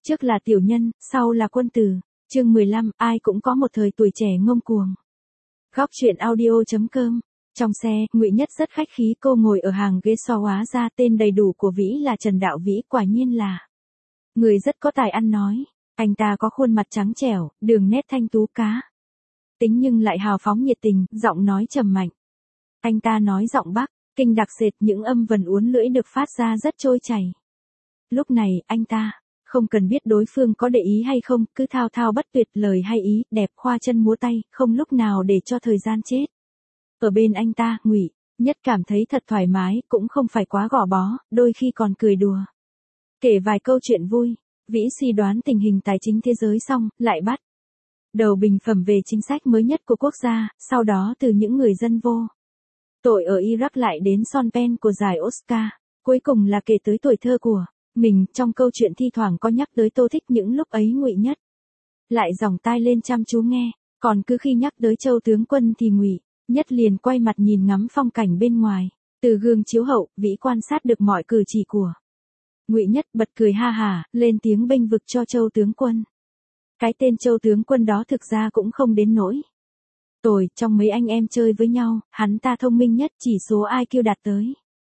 Trước là tiểu nhân, sau là quân tử. Chương 15, ai cũng có một thời tuổi trẻ ngông cuồng. Góc truyện audio.com. Trong xe, Ngụy Nhất rất khách khí, cô ngồi ở hàng ghế sau, hóa ra tên đầy đủ của Vĩ là Trần Đạo Vĩ, quả nhiên là người rất có tài ăn nói. Anh ta có khuôn mặt trắng trẻo, đường nét thanh tú cá tính nhưng lại hào phóng nhiệt tình, giọng nói trầm mạnh. Anh ta nói giọng Bắc, Kinh đặc sệt, những âm vần uốn lưỡi được phát ra rất trôi chảy. Lúc này, anh ta không cần biết đối phương có để ý hay không, cứ thao thao bất tuyệt lời hay ý, đẹp khoa chân múa tay, không lúc nào để cho thời gian chết. Ở bên anh ta, Ngụy Nhất cảm thấy thật thoải mái, cũng không phải quá gò bó, đôi khi còn cười đùa. Kể vài câu chuyện vui, Vĩ suy đoán tình hình tài chính thế giới xong, lại bắt đầu bình phẩm về chính sách mới nhất của quốc gia, sau đó từ những người dân vô tội ở Iraq lại đến Sean Penn của giải Oscar, cuối cùng là kể tới tuổi thơ của mình. Trong câu chuyện thi thoảng có nhắc tới Tô Thích, những lúc ấy Ngụy Nhất lại dòng tai lên chăm chú nghe, còn cứ khi nhắc tới Châu tướng quân thì Ngụy Nhất liền quay mặt nhìn ngắm phong cảnh bên ngoài. Từ gương chiếu hậu, Vĩ quan sát được mọi cử chỉ của Ngụy Nhất, bật cười ha hả, lên tiếng bênh vực cho Châu tướng quân. Cái tên Châu tướng quân đó thực ra cũng không đến nỗi tồi, trong mấy anh em chơi với nhau, hắn ta thông minh nhất, chỉ số IQ đạt tới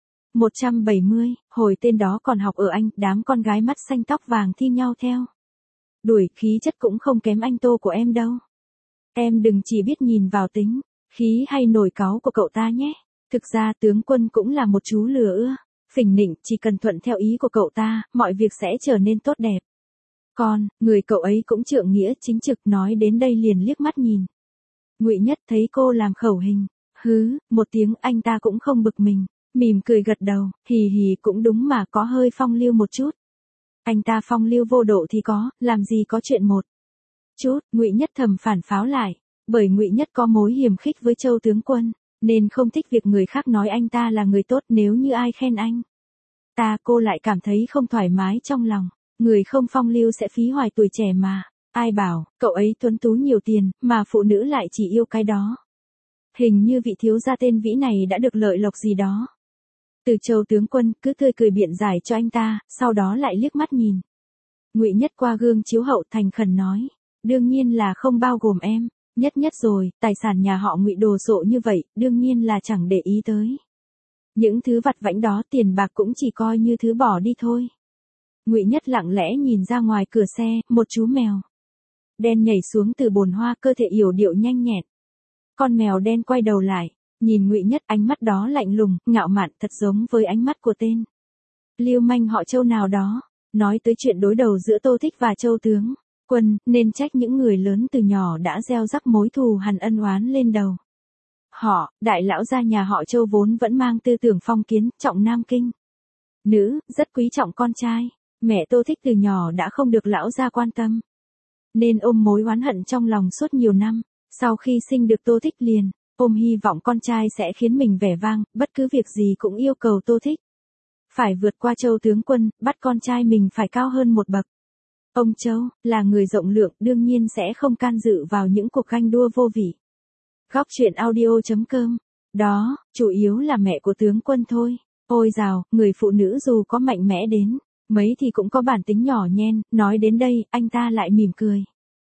170, hồi tên đó còn học ở Anh, đám con gái mắt xanh tóc vàng thi nhau theo đuổi, khí chất cũng không kém anh Tô của em đâu. Em đừng chỉ biết nhìn vào tính khí hay nổi cáu của cậu ta nhé. Thực ra tướng quân cũng là một chú lừa ưa phỉnh nịnh, chỉ cần thuận theo ý của cậu ta, mọi việc sẽ trở nên tốt đẹp. Còn, người cậu ấy cũng trượng nghĩa chính trực. Nói đến đây liền liếc mắt nhìn Ngụy Nhất, thấy cô làm khẩu hình hứ một tiếng, anh ta cũng không bực mình, mỉm cười gật đầu, hì hì, cũng đúng mà, có hơi phong lưu một chút. Anh ta phong lưu vô độ thì có, làm gì có chuyện một chút. Ngụy Nhất thầm phản pháo lại, bởi Ngụy Nhất có mối hiềm khích với Châu tướng quân, nên không thích việc người khác nói anh ta là người tốt. Nếu như ai khen anh ta, cô lại cảm thấy không thoải mái trong lòng. Người không phong lưu sẽ phí hoài tuổi trẻ mà. Ai bảo, cậu ấy tuấn tú nhiều tiền, mà phụ nữ lại chỉ yêu cái đó. Hình như vị thiếu gia tên Vĩ này đã được lợi lộc gì đó từ Châu tướng quân, cứ tươi cười biện giải cho anh ta, sau đó lại liếc mắt nhìn Ngụy Nhất qua gương chiếu hậu, thành khẩn nói. Đương nhiên là không bao gồm em, Nhất Nhất rồi, tài sản nhà họ Ngụy đồ sộ như vậy, đương nhiên là chẳng để ý tới những thứ vặt vãnh đó, tiền bạc cũng chỉ coi như thứ bỏ đi thôi. Ngụy Nhất lặng lẽ nhìn ra ngoài cửa xe, một chú mèo đen nhảy xuống từ bồn hoa, cơ thể yểu điệu nhanh nhẹn. Con mèo đen quay đầu lại, nhìn Ngụy Nhất, ánh mắt đó lạnh lùng, ngạo mạn, thật giống với ánh mắt của tên lưu manh họ Châu nào đó. Nói tới chuyện đối đầu giữa Tô Thích và Châu tướng quân, nên trách những người lớn từ nhỏ đã gieo rắc mối thù hằn ân oán lên đầu họ. Đại lão gia nhà họ Châu vốn vẫn mang tư tưởng phong kiến, trọng nam kinh nữ, rất quý trọng con trai. Mẹ Tô Thích từ nhỏ đã không được lão gia quan tâm, nên ôm mối oán hận trong lòng suốt nhiều năm. Sau khi sinh được Tô Thích liền ôm hy vọng con trai sẽ khiến mình vẻ vang, bất cứ việc gì cũng yêu cầu Tô Thích phải vượt qua Châu tướng quân, bắt con trai mình phải cao hơn một bậc. Ông Châu là người rộng lượng, đương nhiên sẽ không can dự vào những cuộc ganh đua vô vị. Góc truyện audio.com. Đó, chủ yếu là mẹ của tướng quân thôi. Ôi dào, người phụ nữ dù có mạnh mẽ đến mấy thì cũng có bản tính nhỏ nhen. Nói đến đây, anh ta lại mỉm cười.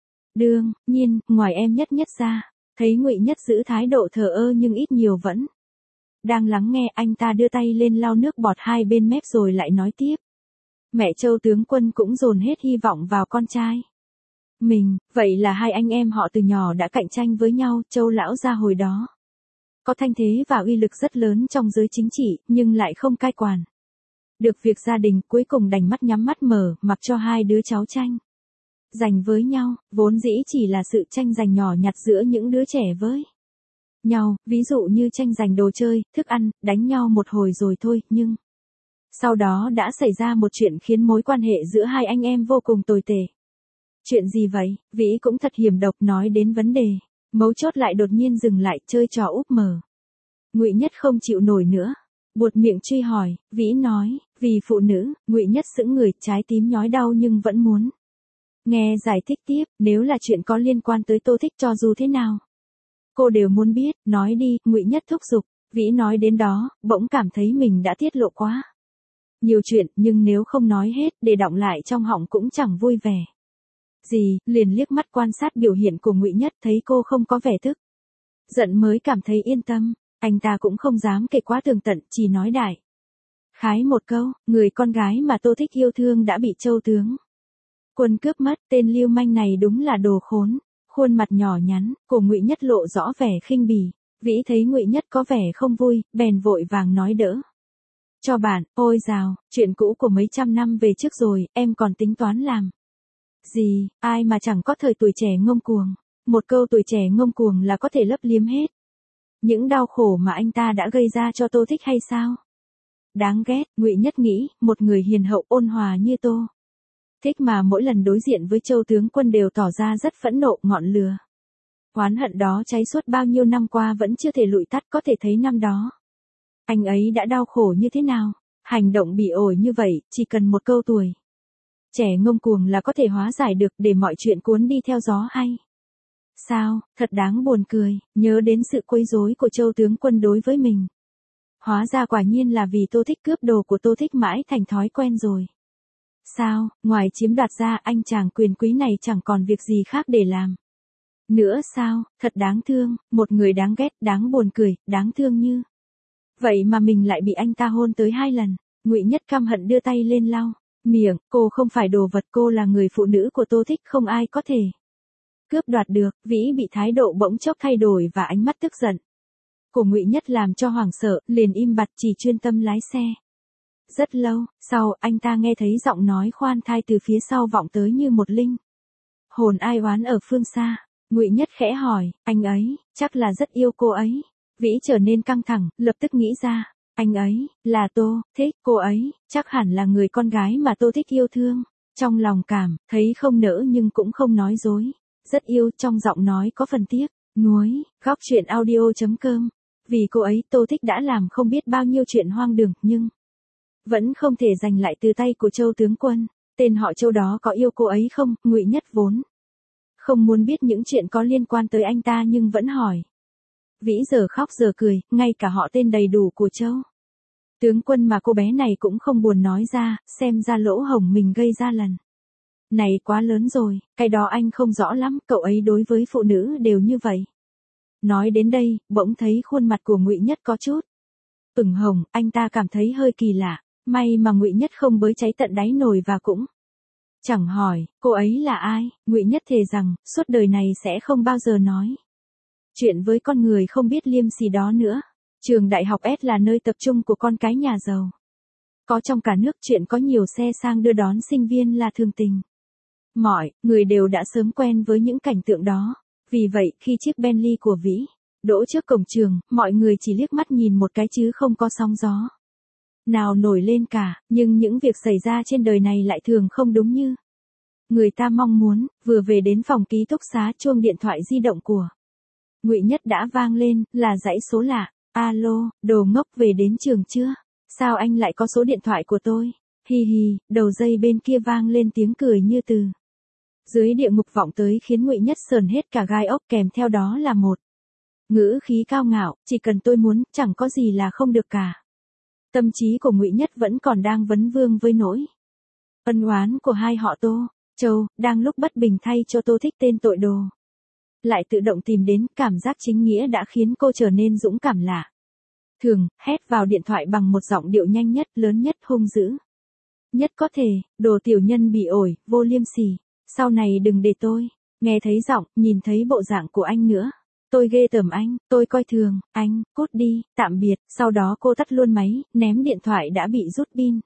Đương nhiên, ngoài em Nhất Nhất ra, thấy Ngụy Nhất giữ thái độ thờ ơ nhưng ít nhiều vẫn đang lắng nghe, anh ta đưa tay lên lau nước bọt hai bên mép rồi lại nói tiếp. Mẹ Châu tướng quân cũng dồn hết hy vọng vào con trai mình, vậy là hai anh em họ từ nhỏ đã cạnh tranh với nhau. Châu lão gia hồi đó có thanh thế và uy lực rất lớn trong giới chính trị, nhưng lại không cai quản được việc gia đình, cuối cùng đành mắt nhắm mắt mở, mặc cho hai đứa cháu tranh giành với nhau. Vốn dĩ chỉ là sự tranh giành nhỏ nhặt giữa những đứa trẻ với nhau, ví dụ như tranh giành đồ chơi, thức ăn, đánh nhau một hồi rồi thôi, nhưng sau đó đã xảy ra một chuyện khiến mối quan hệ giữa hai anh em vô cùng tồi tệ. Chuyện gì vậy? Vĩ cũng thật hiểm độc, nói đến vấn đề mấu chốt lại đột nhiên dừng lại, chơi trò úp mở. Ngụy Nhất không chịu nổi nữa, buột miệng truy hỏi. Vĩ nói, vì phụ nữ. Ngụy Nhất sững người, trái tim nhói đau nhưng vẫn muốn nghe giải thích tiếp. Nếu là chuyện có liên quan tới Tô Thích, cho dù thế nào cô đều muốn biết. Nói đi, Ngụy Nhất thúc giục. Vĩ nói đến đó, bỗng cảm thấy mình đã tiết lộ quá Nhiều chuyện nhưng nếu không nói hết để đọng lại trong họng cũng chẳng vui vẻ. Gì, liền liếc mắt quan sát biểu hiện của Ngụy Nhất thấy cô không có vẻ tức giận mới cảm thấy yên tâm, anh ta cũng không dám kể quá tường tận, chỉ nói đại khái một câu, người con gái mà Tô Thích yêu thương đã bị Châu tướng quân cướp mất, tên lưu manh này đúng là đồ khốn. Khuôn mặt nhỏ nhắn của Ngụy Nhất lộ rõ vẻ khinh bỉ, Vĩ thấy Ngụy Nhất có vẻ không vui, bèn vội vàng nói đỡ cho bạn, ôi dào, chuyện cũ của mấy trăm năm về trước rồi, em còn tính toán làm gì, ai mà chẳng có thời tuổi trẻ ngông cuồng, một câu tuổi trẻ ngông cuồng là có thể lấp liếm hết những đau khổ mà anh ta đã gây ra cho Tô Thích hay sao? Đáng ghét, Ngụy Nhất nghĩ, một người hiền hậu ôn hòa như Tô Thích mà mỗi lần đối diện với Châu tướng quân đều tỏ ra rất phẫn nộ, ngọn lửa oán hận đó cháy suốt bao nhiêu năm qua vẫn chưa thể lụi tắt, có thể thấy năm đó anh ấy đã đau khổ như thế nào. Hành động bị ổi như vậy, chỉ cần một câu tuổi trẻ ngông cuồng là có thể hóa giải được, để mọi chuyện cuốn đi theo gió hay sao? Thật đáng buồn cười, nhớ đến sự quấy rối của Châu tướng quân đối với mình. Hóa ra quả nhiên là vì Tô Thích cướp đồ của Tô Thích mãi thành thói quen rồi. Sao, ngoài chiếm đoạt ra anh chàng quyền quý này chẳng còn việc gì khác để làm nữa sao? Thật đáng thương, một người đáng ghét, đáng buồn cười, đáng thương như vậy mà mình lại bị anh ta hôn tới 2 lần. Ngụy Nhất căm hận đưa tay lên lau miệng, cô không phải đồ vật, cô là người phụ nữ của Tô Thích, không ai có thể cướp đoạt được. Vĩ bị thái độ bỗng chốc thay đổi và ánh mắt tức giận của Ngụy Nhất làm cho hoảng sợ, liền im bặt chỉ chuyên tâm lái xe. Rất lâu sau, anh ta nghe thấy giọng nói khoan thai từ phía sau vọng tới như một linh hồn ai oán ở phương xa. Ngụy Nhất khẽ hỏi, anh ấy, chắc là rất yêu cô ấy. Vĩ trở nên căng thẳng, lập tức nghĩ ra, anh ấy, là Tô Thích, cô ấy, chắc hẳn là người con gái mà Tô Thích yêu thương. Trong lòng cảm, thấy không nỡ nhưng cũng không nói dối. Rất yêu, trong giọng nói có phần tiếc nuối. Góc truyện audio.com. Vì cô ấy, Tô Thích đã làm không biết bao nhiêu chuyện hoang đường, nhưng vẫn không thể giành lại từ tay của Châu tướng quân. Tên họ Châu đó có yêu cô ấy không? Ngụy Nhất vốn không muốn biết những chuyện có liên quan tới anh ta nhưng vẫn hỏi. Vĩ giờ khóc giờ cười, ngay cả họ tên đầy đủ của Châu tướng quân mà cô bé này cũng không buồn nói ra, xem ra lỗ hổng mình gây ra lần này quá lớn rồi. Cái đó anh không rõ lắm, cậu ấy đối với phụ nữ đều như vậy. Nói đến đây, bỗng thấy khuôn mặt của Ngụy Nhất có chút ửng hồng, anh ta cảm thấy hơi kỳ lạ. May mà Ngụy Nhất không bới cháy tận đáy nồi và cũng chẳng hỏi, cô ấy là ai. Ngụy Nhất thề rằng, suốt đời này sẽ không bao giờ nói chuyện với con người không biết liêm sỉ đó nữa. Trường đại học S là nơi tập trung của con cái nhà giàu có trong cả nước, chuyện có nhiều xe sang đưa đón sinh viên là thường tình. Mọi người đều đã sớm quen với những cảnh tượng đó. Vì vậy, khi chiếc Bentley của Vĩ đỗ trước cổng trường, mọi người chỉ liếc mắt nhìn một cái chứ không có sóng gió nào nổi lên cả. Nhưng những việc xảy ra trên đời này lại thường không đúng như người ta mong muốn. Vừa về đến phòng ký túc xá, chuông điện thoại di động của Ngụy Nhất đã vang lên, là dãy số lạ. Alo, đồ ngốc, về đến trường chưa? Sao anh lại có số điện thoại của tôi? Hi hi, đầu dây bên kia vang lên tiếng cười như từ dưới địa ngục vọng tới, khiến Ngụy Nhất sờn hết cả gai ốc, kèm theo đó là một ngữ khí cao ngạo, chỉ cần tôi muốn, chẳng có gì là không được cả. Tâm trí của Ngụy Nhất vẫn còn đang vấn vương với nỗi ân oán của hai họ Tô, Châu, đang lúc bất bình thay cho Tô Thích tên tội đồ lại tự động tìm đến. Cảm giác chính nghĩa đã khiến cô trở nên dũng cảm lạ thường, hét vào điện thoại bằng một giọng điệu nhanh nhất, lớn nhất, hung dữ nhất có thể. Đồ tiểu nhân bị ổi, vô liêm sỉ, sau này đừng để tôi nghe thấy giọng, nhìn thấy bộ dạng của anh nữa. Tôi ghê tởm anh, tôi coi thường anh, cút đi, tạm biệt. Sau đó cô tắt luôn máy, ném điện thoại đã bị rút pin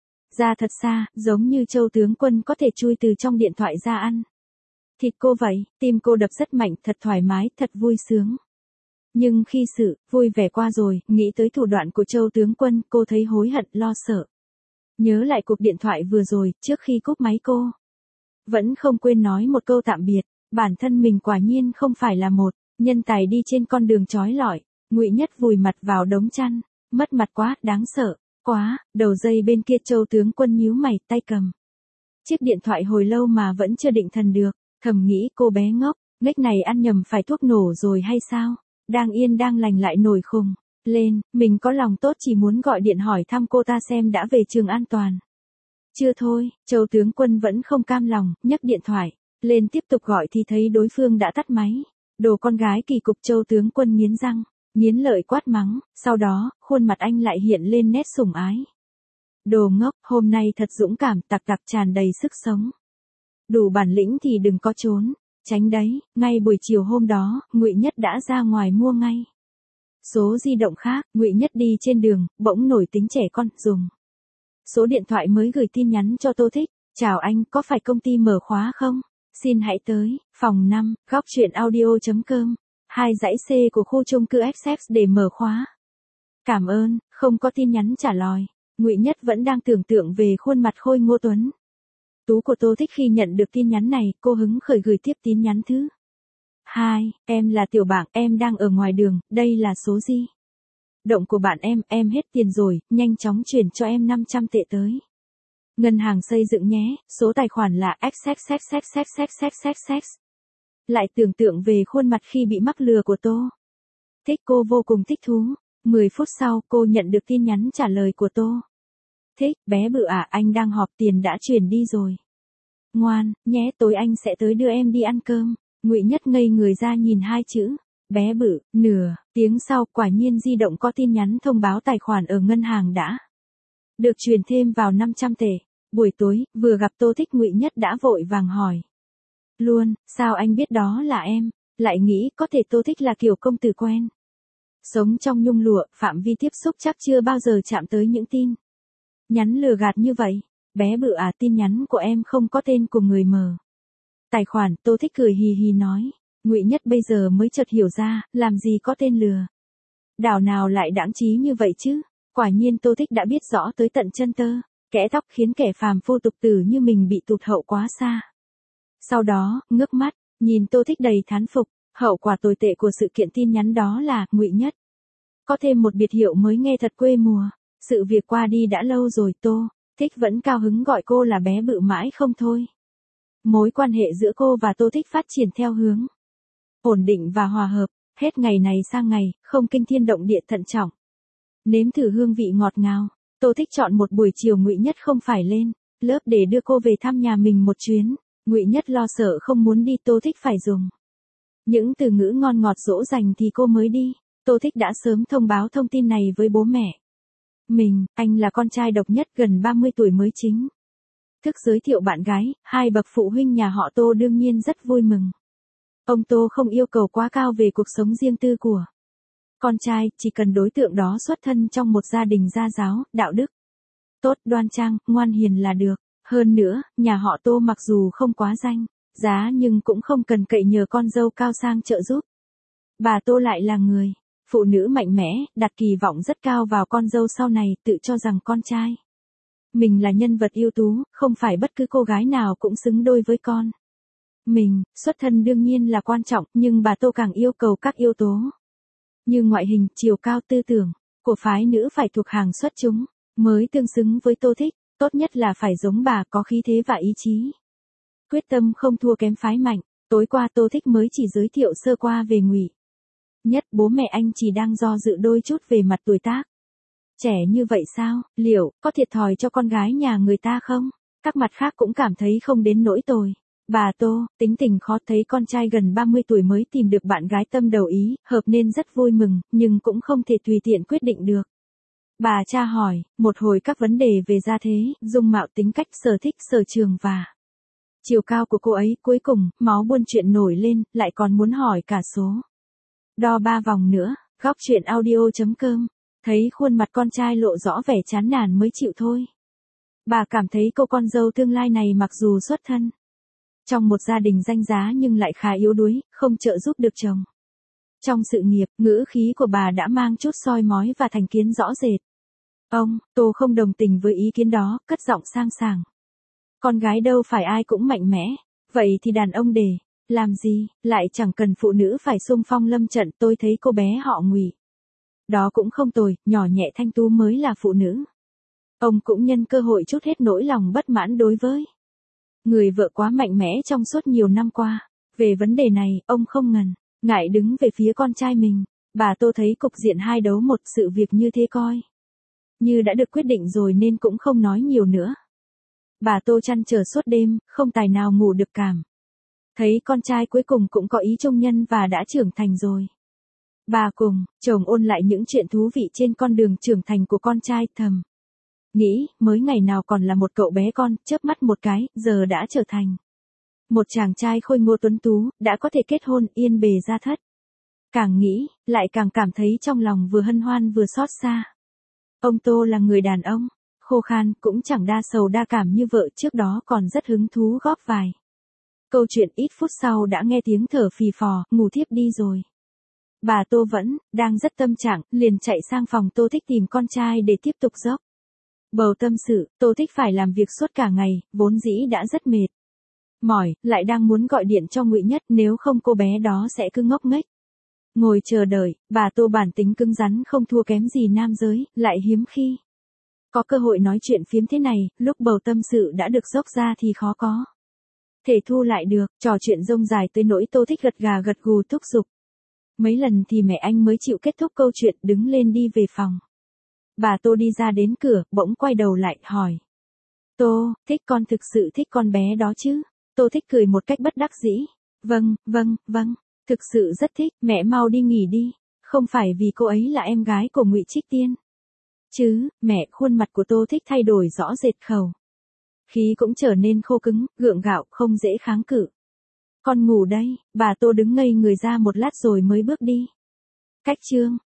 ra thật xa, giống như Châu tướng quân có thể chui từ trong điện thoại ra ăn thịt cô vậy. Tim cô đập rất mạnh, thật thoải mái, thật vui sướng. Nhưng khi sự vui vẻ qua rồi, nghĩ tới thủ đoạn của Châu tướng quân, cô thấy hối hận, lo sợ. Nhớ lại cuộc điện thoại vừa rồi, trước khi cúp máy cô vẫn không quên nói một câu tạm biệt. Bản thân mình quả nhiên không phải là một nhân tài đi trên con đường chói lọi. Ngụy Nhất vùi mặt vào đống chăn, mất mặt quá, đáng sợ quá. Đầu dây bên kia Châu tướng quân nhíu mày, tay cầm chiếc điện thoại hồi lâu mà vẫn chưa định thần được. Thầm nghĩ, cô bé ngốc, nghếch này ăn nhầm phải thuốc nổ rồi hay sao? Đang yên đang lành lại nổi khùng. Lên, mình có lòng tốt chỉ muốn gọi điện hỏi thăm cô ta xem đã về trường an toàn. Chưa thôi, Châu tướng quân vẫn không cam lòng, nhấc điện thoại. Lên tiếp tục gọi thì thấy đối phương đã tắt máy. Đồ con gái kỳ cục, Châu tướng quân nghiến răng, nghiến lợi quát mắng, sau đó, khuôn mặt anh lại hiện lên nét sủng ái. Đồ ngốc, hôm nay thật dũng cảm, tặc tràn đầy sức sống. Đủ bản lĩnh thì đừng có trốn, tránh đấy. Ngay buổi chiều hôm đó, Ngụy Nhất đã ra ngoài mua ngay. Số di động khác, Ngụy Nhất đi trên đường, bỗng nổi tính trẻ con, dùng số điện thoại mới gửi tin nhắn cho Tô Thích. Chào anh, có phải công ty mở khóa không? Xin hãy tới, phòng 5, góc truyện audio.com, 2 dãy C của khu chung cư XX để mở khóa. Cảm ơn, không có tin nhắn trả lời. Ngụy Nhất vẫn đang tưởng tượng về khuôn mặt khôi ngô tuấn tú của Tô Thích khi nhận được tin nhắn này, cô hứng khởi gửi tiếp tin nhắn thứ 2, em là Tiểu Bảng, em đang ở ngoài đường, đây là số di động của bạn em hết tiền rồi, nhanh chóng chuyển cho em 500 tệ tới. Ngân hàng xây dựng nhé, số tài khoản là XXXXXXXXX. Lại tưởng tượng về khuôn mặt khi bị mắc lừa của Tô Thích, cô vô cùng thích thú. 10 phút sau, cô nhận được tin nhắn trả lời của Tô Thích, bé bự à, anh đang họp, tiền đã chuyển đi rồi. Ngoan, nhé, tối anh sẽ tới đưa em đi ăn cơm. Ngụy Nhất ngây người ra nhìn hai chữ, bé bự. Nửa tiếng sau, quả nhiên di động có tin nhắn thông báo tài khoản ở ngân hàng đã được chuyển thêm vào 500 tệ. Buổi tối, vừa gặp Tô Thích, Ngụy Nhất đã vội vàng hỏi luôn, sao anh biết đó là em? Lại nghĩ có thể Tô Thích là kiểu công tử quen sống trong nhung lụa, phạm vi tiếp xúc chắc chưa bao giờ chạm tới những tin nhắn lừa gạt như vậy. Bé bự à, tin nhắn của em không có tên của người mở tài khoản. Tô Thích cười hì hì nói. Ngụy Nhất bây giờ mới chợt hiểu ra, làm gì có tên lừa đảo nào lại đãng trí như vậy chứ. Quả nhiên Tô Thích đã biết rõ tới tận chân tơ, kẽ tóc, khiến kẻ phàm phu tục tử như mình bị tụt hậu quá xa. Sau đó, ngước mắt, nhìn Tô Thích đầy thán phục. Hậu quả tồi tệ của sự kiện tin nhắn đó là, Ngụy Nhất có thêm một biệt hiệu mới nghe thật quê mùa. Sự việc qua đi đã lâu rồi, Tô Thích vẫn cao hứng gọi cô là bé bự mãi không thôi. Mối quan hệ giữa cô và Tô Thích phát triển theo hướng ổn định và hòa hợp, hết ngày này sang ngày, không kinh thiên động địa, thận trọng nếm thử hương vị ngọt ngào. Tô Thích chọn một buổi chiều Ngụy Nhất không phải lên lớp để đưa cô về thăm nhà mình một chuyến. Ngụy Nhất lo sợ không muốn đi, Tô Thích phải dùng những từ ngữ ngon ngọt dỗ dành thì cô mới đi. Tô Thích đã sớm thông báo thông tin này với bố mẹ mình. Anh là con trai độc nhất, gần 30 tuổi mới chính thức giới thiệu bạn gái. Hai bậc phụ huynh nhà họ Tô đương nhiên rất vui mừng. Ông Tô không yêu cầu quá cao về cuộc sống riêng tư của con trai, chỉ cần đối tượng đó xuất thân trong một gia đình gia giáo, đạo đức tốt, đoan trang, ngoan hiền là được. Hơn nữa, nhà họ Tô mặc dù không quá danh giá nhưng cũng không cần cậy nhờ con dâu cao sang trợ giúp. Bà Tô lại là người phụ nữ mạnh mẽ, đặt kỳ vọng rất cao vào con dâu sau này, tự cho rằng con trai mình là nhân vật ưu tú, không phải bất cứ cô gái nào cũng xứng đôi với con mình. Xuất thân đương nhiên là quan trọng, nhưng bà Tô càng yêu cầu các yếu tố như ngoại hình, chiều cao, tư tưởng của phái nữ phải thuộc hàng xuất chúng mới tương xứng với Tô Thích. Tốt nhất là phải giống bà, có khí thế và ý chí quyết tâm không thua kém phái mạnh. Tối qua Tô Thích mới chỉ giới thiệu sơ qua về Ngụy Nhất. Bố mẹ anh chỉ đang do dự đôi chút về mặt tuổi tác. Trẻ như vậy sao, liệu có thiệt thòi cho con gái nhà người ta không? Các mặt khác cũng cảm thấy không đến nỗi tồi. Bà Tô, tính tình khó, thấy con trai gần 30 tuổi mới tìm được bạn gái tâm đầu ý, hợp nên rất vui mừng, nhưng cũng không thể tùy tiện quyết định được. Bà tra hỏi một hồi các vấn đề về gia thế, dung mạo, tính cách, sở thích, sở trường và chiều cao của cô ấy. Cuối cùng, máu buôn chuyện nổi lên, lại còn muốn hỏi cả số đo 3 vòng nữa. Góc truyện audio.com. Thấy khuôn mặt con trai lộ rõ vẻ chán nản mới chịu thôi. Bà cảm thấy cô con dâu tương lai này mặc dù xuất thân trong một gia đình danh giá nhưng lại khá yếu đuối, không trợ giúp được chồng trong sự nghiệp. Ngữ khí của bà đã mang chút soi mói và thành kiến rõ rệt. Ông Tô không đồng tình với ý kiến đó, cất giọng sang sảng. Con gái đâu phải ai cũng mạnh mẽ, vậy thì đàn ông để làm gì, lại chẳng cần phụ nữ phải xung phong lâm trận. Tôi thấy cô bé họ Ngụy đó cũng không tồi, nhỏ nhẹ thanh tú mới là phụ nữ. Ông cũng nhân cơ hội chút hết nỗi lòng bất mãn đối với người vợ quá mạnh mẽ trong suốt nhiều năm qua. Về vấn đề này, ông không ngần ngại đứng về phía con trai mình. Bà Tô thấy cục diện 2-1 sự việc như thế coi như đã được quyết định rồi nên cũng không nói nhiều nữa. Bà Tô trăn trở suốt đêm, không tài nào ngủ được cảm. Thấy con trai cuối cùng cũng có ý trung nhân và đã trưởng thành rồi. Bà cùng chồng ôn lại những chuyện thú vị trên con đường trưởng thành của con trai, thầm nghĩ, mới ngày nào còn là một cậu bé con, chớp mắt một cái, giờ đã trở thành một chàng trai khôi ngô tuấn tú, đã có thể kết hôn, yên bề gia thất. Càng nghĩ, lại càng cảm thấy trong lòng vừa hân hoan vừa xót xa. Ông Tô là người đàn ông khô khan, cũng chẳng đa sầu đa cảm như vợ trước đó, còn rất hứng thú góp vài câu chuyện. Ít phút sau đã nghe tiếng thở phì phò, ngủ thiếp đi rồi. Bà Tô vẫn đang rất tâm trạng, liền chạy sang phòng Tô Thích tìm con trai để tiếp tục dốc bầu tâm sự. Tô Thích phải làm việc suốt cả ngày, vốn dĩ đã rất mệt mỏi, lại đang muốn gọi điện cho Ngụy Nhất, nếu không cô bé đó sẽ cứ ngốc nghếch ngồi chờ đợi. Bà Tô bản tính cứng rắn không thua kém gì nam giới, lại hiếm khi có cơ hội nói chuyện phiếm thế này, lúc bầu tâm sự đã được dốc ra thì khó có thể thu lại được. Trò chuyện rông dài tới nỗi Tô Thích gật gà gật gù thúc giục mấy lần thì mẹ anh mới chịu kết thúc câu chuyện, đứng lên đi về phòng. Bà Tô đi ra đến cửa, bỗng quay đầu lại, hỏi. Tô, Thích con thực sự thích con bé đó chứ? Tô Thích cười một cách bất đắc dĩ. Vâng, thực sự rất thích, mẹ mau đi nghỉ đi. Không phải vì cô ấy là em gái của Ngụy Trích Tiên chứ? Mẹ, khuôn mặt của Tô Thích thay đổi rõ rệt, khẩu khí cũng trở nên khô cứng, gượng gạo, không dễ kháng cự. Con ngủ đây. Bà Tô đứng ngây người ra một lát rồi mới bước đi. Cách chương